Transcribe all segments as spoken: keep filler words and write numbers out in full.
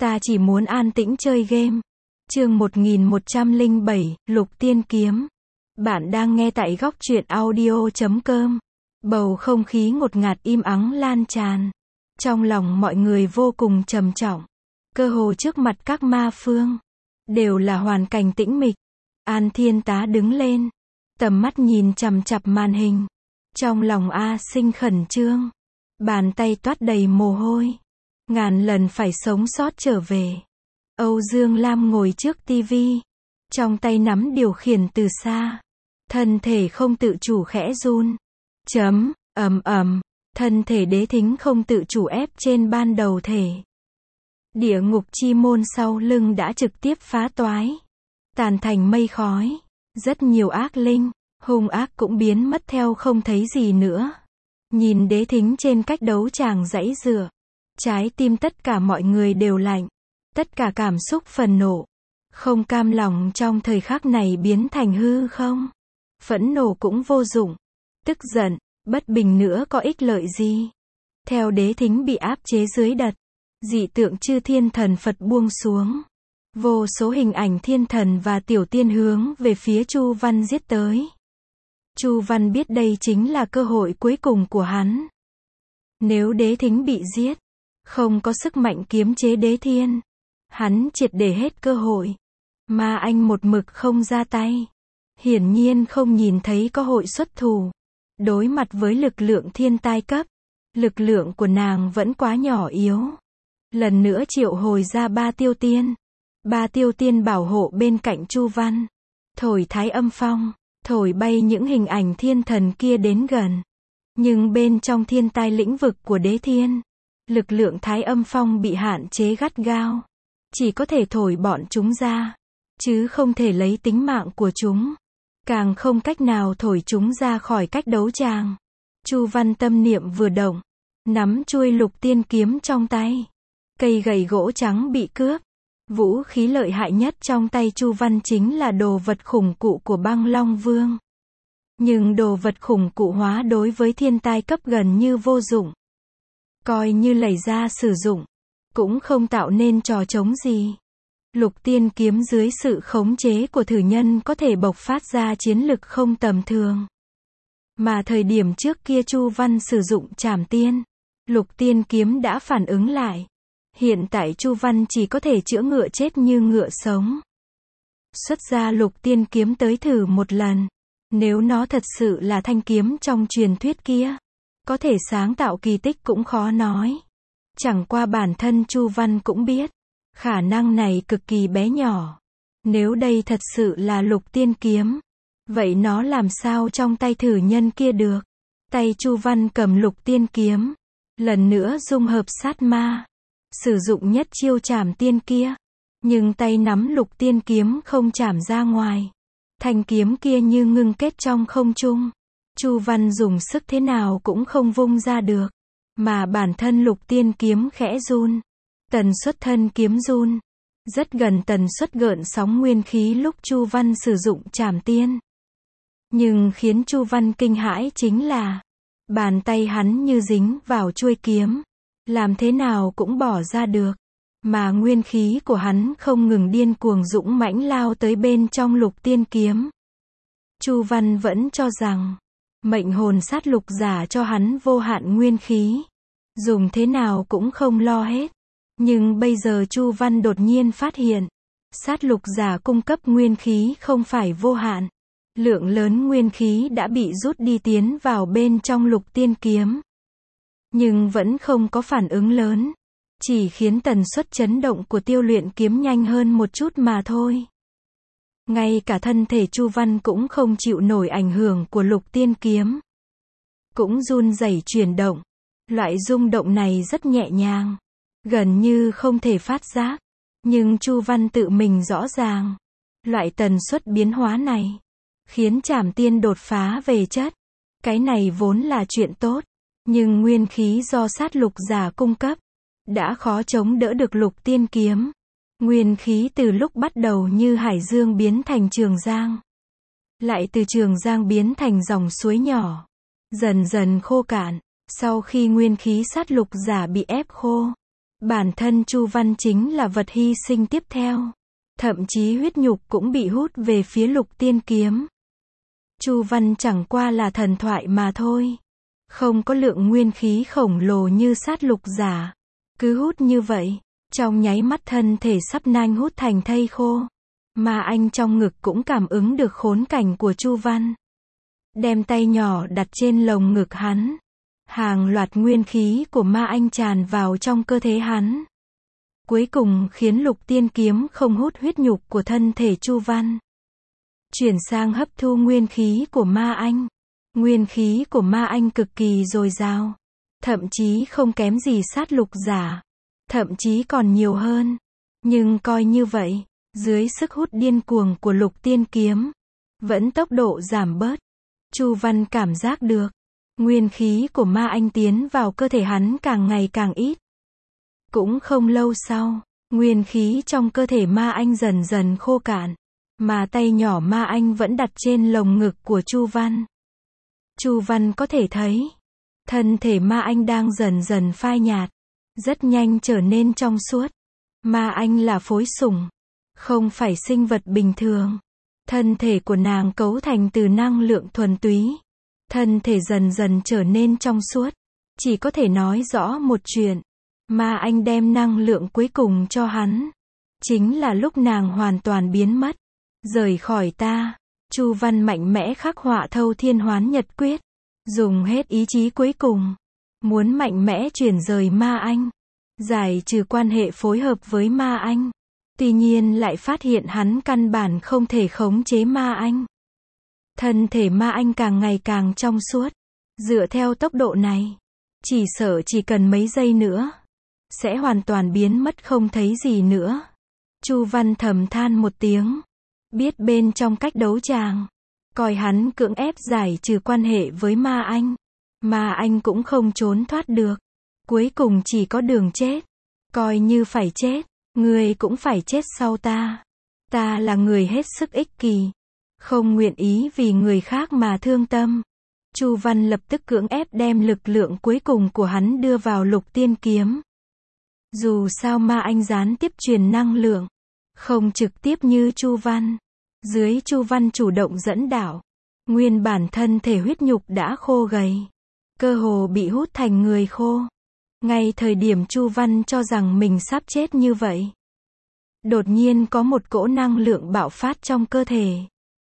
Ta chỉ muốn an tĩnh chơi game. Chương một nghìn một trăm lẻ bảy, Lục Tiên Kiếm. Bạn đang nghe tại góc truyện audio chấm com. Bầu không khí ngột ngạt im ắng lan tràn. Trong lòng mọi người vô cùng trầm trọng. Cơ hồ trước mặt các ma phương. Đều là hoàn cảnh tĩnh mịch. An Thiên Tá đứng lên. Tầm mắt nhìn chằm chằm màn hình. Trong lòng A Sinh khẩn trương. Bàn tay toát đầy mồ hôi. Ngàn lần phải sống sót trở về. Âu Dương Lam ngồi trước tivi. Trong tay nắm điều khiển từ xa. Thân thể không tự chủ khẽ run. Chấm, ầm ầm. Thân thể Đế Thính không tự chủ ép trên ban đầu thể. Địa ngục chi môn sau lưng đã trực tiếp phá toái. Tàn thành mây khói. Rất nhiều ác linh, hung ác cũng biến mất theo không thấy gì nữa. Nhìn Đế Thính trên cách đấu tràng giãy giụa. Trái tim tất cả mọi người đều lạnh. Tất cả cảm xúc phần nộ. Không cam lòng trong thời khắc này biến thành hư không. Phẫn nộ cũng vô dụng. Tức giận, bất bình nữa có ích lợi gì. Theo Đế Thính bị áp chế dưới đất. Dị tượng chư thiên thần Phật buông xuống. Vô số hình ảnh thiên thần và tiểu tiên hướng về phía Chu Văn giết tới. Chu Văn biết đây chính là cơ hội cuối cùng của hắn. Nếu Đế Thính bị giết, không có sức mạnh kiếm chế Đế Thiên, hắn triệt để hết cơ hội. Mà anh một mực không ra tay. Hiển nhiên không nhìn thấy có hội xuất thủ. Đối mặt với lực lượng thiên tai cấp, lực lượng của nàng vẫn quá nhỏ yếu. Lần nữa triệu hồi ra ba tiêu tiên. Ba tiêu tiên bảo hộ bên cạnh Chu Văn. Thổi thái âm phong, thổi bay những hình ảnh thiên thần kia đến gần. Nhưng bên trong thiên tai lĩnh vực của Đế Thiên, lực lượng thái âm phong bị hạn chế gắt gao. Chỉ có thể thổi bọn chúng ra, chứ không thể lấy tính mạng của chúng. Càng không cách nào thổi chúng ra khỏi cách đấu tràng. Chu Văn tâm niệm vừa động, nắm chuôi Lục Tiên Kiếm trong tay. Cây gậy gỗ trắng bị cướp. Vũ khí lợi hại nhất trong tay Chu Văn chính là đồ vật khủng cụ của Băng Long Vương. Nhưng đồ vật khủng cụ hóa đối với thiên tai cấp gần như vô dụng. Coi như lấy ra sử dụng, cũng không tạo nên trò trống gì. Lục Tiên Kiếm dưới sự khống chế của thử nhân có thể bộc phát ra chiến lực không tầm thường. Mà thời điểm trước kia Chu Văn sử dụng Trảm Tiên, Lục Tiên Kiếm đã phản ứng lại. Hiện tại Chu Văn chỉ có thể chữa ngựa chết như ngựa sống. Xuất ra Lục Tiên Kiếm tới thử một lần. Nếu nó thật sự là thanh kiếm trong truyền thuyết kia, có thể sáng tạo kỳ tích cũng khó nói. Chẳng qua bản thân Chu Văn cũng biết, khả năng này cực kỳ bé nhỏ. Nếu đây thật sự là Lục Tiên Kiếm, vậy nó làm sao trong tay thử nhân kia được? Tay Chu Văn cầm Lục Tiên Kiếm, lần nữa dung hợp sát ma. Sử dụng nhất chiêu Trảm Tiên kia. Nhưng tay nắm Lục Tiên Kiếm không chảm ra ngoài. Thanh kiếm kia như ngưng kết trong không trung. Chu Văn dùng sức thế nào cũng không vung ra được. Mà bản thân Lục Tiên Kiếm khẽ run. Tần suất thân kiếm run. Rất gần tần suất gợn sóng nguyên khí lúc Chu Văn sử dụng Trảm Tiên. Nhưng khiến Chu Văn kinh hãi chính là bàn tay hắn như dính vào chuôi kiếm. Làm thế nào cũng bỏ ra được. Mà nguyên khí của hắn không ngừng điên cuồng dũng mãnh lao tới bên trong Lục Tiên Kiếm. Chu Văn vẫn cho rằng mệnh hồn sát lục giả cho hắn vô hạn nguyên khí. Dùng thế nào cũng không lo hết. Nhưng bây giờ Chu Văn đột nhiên phát hiện. Sát lục giả cung cấp nguyên khí không phải vô hạn. Lượng lớn nguyên khí đã bị rút đi tiến vào bên trong Lục Tiên Kiếm. Nhưng vẫn không có phản ứng lớn. Chỉ khiến tần suất chấn động của tiêu luyện kiếm nhanh hơn một chút mà thôi. Ngay cả thân thể Chu Văn cũng không chịu nổi ảnh hưởng của Lục Tiên Kiếm. Cũng run rẩy chuyển động. Loại rung động này rất nhẹ nhàng. Gần như không thể phát giác. Nhưng Chu Văn tự mình rõ ràng. Loại tần suất biến hóa này khiến Trảm Tiên đột phá về chất. Cái này vốn là chuyện tốt. Nhưng nguyên khí do sát lục giả cung cấp đã khó chống đỡ được Lục Tiên Kiếm. Nguyên khí từ lúc bắt đầu như hải dương biến thành trường giang. Lại từ trường giang biến thành dòng suối nhỏ. Dần dần khô cạn. Sau khi nguyên khí sát lục giả bị ép khô, Bản thân Chu Văn chính là vật hy sinh tiếp theo. Thậm chí huyết nhục cũng bị hút về phía Lục Tiên Kiếm. Chu Văn chẳng qua là thần thoại mà thôi. Không có lượng nguyên khí khổng lồ như sát lục giả. Cứ hút như vậy, trong nháy mắt thân thể sắp nanh hút thành thây khô. Ma Anh trong ngực cũng cảm ứng được khốn cảnh của Chu Văn. Đem tay nhỏ đặt trên lồng ngực hắn. Hàng loạt nguyên khí của Ma Anh tràn vào trong cơ thể hắn. Cuối cùng khiến Lục Tiên Kiếm không hút huyết nhục của thân thể Chu Văn. Chuyển sang hấp thu nguyên khí của Ma Anh. Nguyên khí của Ma Anh cực kỳ dồi dào. Thậm chí không kém gì sát lục giả. Thậm chí còn nhiều hơn. Nhưng coi như vậy, dưới sức hút điên cuồng của Lục Tiên Kiếm, vẫn tốc độ giảm bớt. Chu Văn cảm giác được, nguyên khí của Ma Anh tiến vào cơ thể hắn càng ngày càng ít. Cũng không lâu sau, nguyên khí trong cơ thể Ma Anh dần dần khô cạn, mà tay nhỏ Ma Anh vẫn đặt trên lồng ngực của Chu Văn. Chu Văn có thể thấy, thân thể Ma Anh đang dần dần phai nhạt, rất nhanh trở nên trong suốt. Ma Anh là phối sủng, không phải sinh vật bình thường. Thân thể của nàng cấu thành từ năng lượng thuần túy. Thân thể dần dần trở nên trong suốt. Chỉ có thể nói rõ một chuyện. Ma Anh đem năng lượng cuối cùng cho hắn. Chính là lúc nàng hoàn toàn biến mất. Rời khỏi ta. Chu Văn mạnh mẽ khắc họa Thâu Thiên Hoán Nhật Quyết. Dùng hết ý chí cuối cùng. Muốn mạnh mẽ chuyển rời Ma Anh. Giải trừ quan hệ phối hợp với Ma Anh. Tuy nhiên lại phát hiện hắn căn bản không thể khống chế Ma Anh. Thân thể Ma Anh càng ngày càng trong suốt. Dựa theo tốc độ này, chỉ sợ chỉ cần mấy giây nữa, sẽ hoàn toàn biến mất không thấy gì nữa. Chu Văn thầm than một tiếng. Biết bên trong cách đấu tràng, coi hắn cưỡng ép giải trừ quan hệ với Ma Anh. Ma Anh cũng không trốn thoát được. Cuối cùng chỉ có đường chết. Coi như phải chết, ngươi cũng phải chết sau ta. Ta là người hết sức ích kỳ, không nguyện ý vì người khác mà thương tâm. Chu Văn lập tức cưỡng ép đem lực lượng cuối cùng của hắn đưa vào Lục Tiên Kiếm. Dù sao Ma Anh gián tiếp truyền năng lượng, không trực tiếp như Chu Văn. Dưới Chu Văn chủ động dẫn đạo, nguyên bản thân thể huyết nhục đã khô gầy, cơ hồ bị hút thành người khô. Ngay thời điểm Chu Văn cho rằng mình sắp chết như vậy, đột nhiên có một cỗ năng lượng bạo phát trong cơ thể.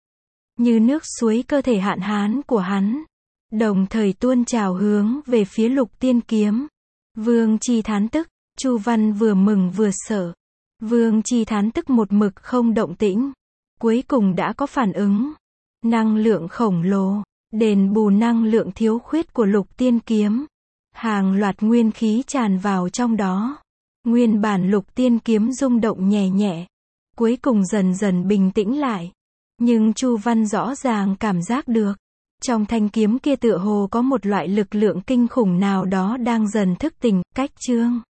Như nước suối cơ thể hạn hán của hắn, đồng thời tuôn trào hướng về phía Lục Tiên Kiếm. Vương Chi thán tức, Chu Văn vừa mừng vừa sợ. Vương Chi thán tức một mực không động tĩnh, cuối cùng đã có phản ứng. Năng lượng khổng lồ, đền bù năng lượng thiếu khuyết của Lục Tiên Kiếm. Hàng loạt nguyên khí tràn vào trong đó. Nguyên bản Lục Tiên Kiếm rung động nhẹ nhẹ, cuối cùng dần dần bình tĩnh lại. Nhưng Chu Văn rõ ràng cảm giác được, trong thanh kiếm kia tựa hồ có một loại lực lượng kinh khủng nào đó đang dần thức tỉnh. Cách chương